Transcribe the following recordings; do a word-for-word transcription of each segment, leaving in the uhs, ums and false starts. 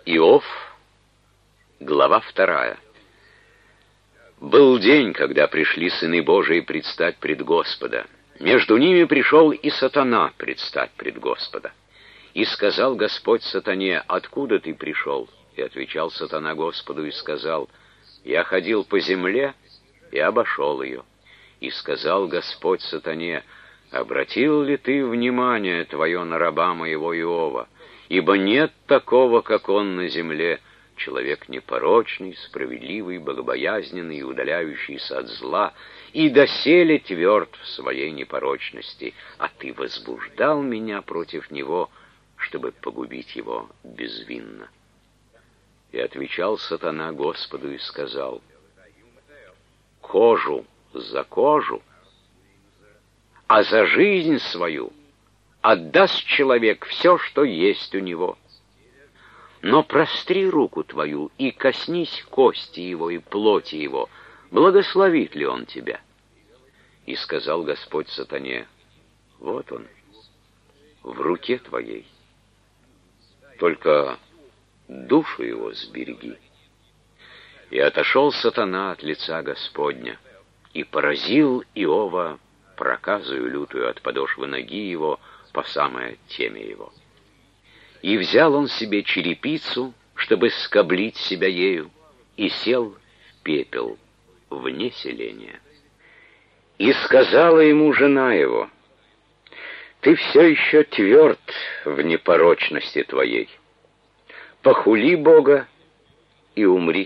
Иов, глава вторая. Был день, когда пришли сыны Божии предстать пред Господа. Между ними пришел и сатана предстать пред Господа. И сказал Господь сатане: «Откуда ты пришел?» И отвечал сатана Господу и сказал: «Я ходил по земле и обошел ее». И сказал Господь сатане: «Обратил ли ты внимание твое на раба моего Иова? Ибо нет такого, как он на земле, человек непорочный, справедливый, богобоязненный и удаляющийся от зла, и доселе тверд в своей непорочности, а ты возбуждал меня против него, чтобы погубить его безвинно». И отвечал сатана Господу и сказал: «Кожу за кожу, а за жизнь свою отдаст человек все, что есть у него. Но простри руку твою и коснись кости его и плоти его, благословит ли он тебя?» И сказал Господь сатане: «Вот он, в руке твоей, только душу его сбереги». И отошел сатана от лица Господня, и поразил Иова проказою лютую от подошвы ноги его по самое темя его. И взял он себе черепицу, чтобы скоблить себя ею, и сел в пепел вне селения. И сказала ему жена его: «Ты все еще тверд в непорочности твоей. Похули Бога и умри».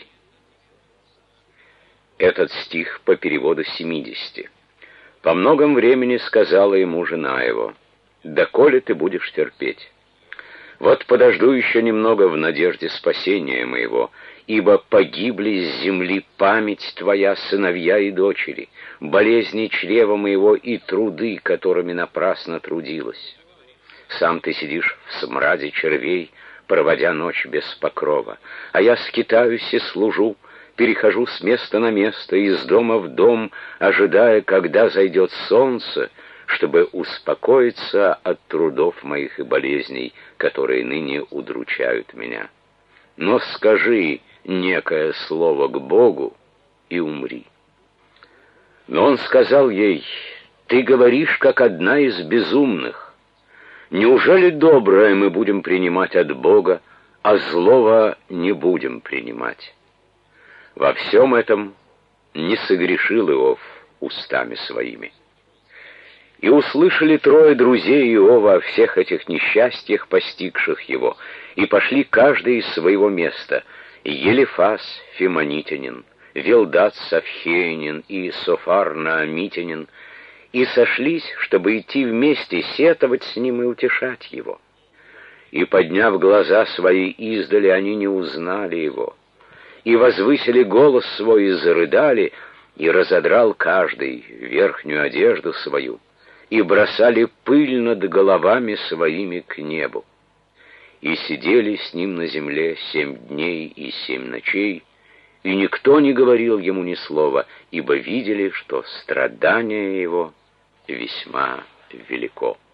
Этот стих по переводу семидесяти. По многом времени сказала ему жена его: «Доколе ты будешь терпеть? Вот подожду еще немного в надежде спасения моего, ибо погибли с земли память твоя, сыновья и дочери, болезни чрева моего и труды, которыми напрасно трудилась. Сам ты сидишь в смраде червей, проводя ночь без покрова, а я скитаюсь и служу, перехожу с места на место, из дома в дом, ожидая, когда зайдет солнце, чтобы успокоиться от трудов моих и болезней, которые ныне удручают меня. Но скажи некое слово к Богу и умри». Но он сказал ей: «Ты говоришь, как одна из безумных. Неужели доброе мы будем принимать от Бога, а злого не будем принимать?» Во всем этом не согрешил Иов устами своими. И услышали трое друзей Иова о всех этих несчастьях, постигших его, и пошли каждый из своего места: Елифас Фимонитянин, Вилдат Савхеянин и Софар Наамитянин, и сошлись, чтобы идти вместе, сетовать с ним и утешать его. И, подняв глаза свои издали, они не узнали его, и возвысили голос свой и зарыдали, и разодрал каждый верхнюю одежду свою, и бросали пыль над головами своими к небу. И сидели с ним на земле семь дней и семь ночей, и никто не говорил ему ни слова, ибо видели, что страдание его весьма велико.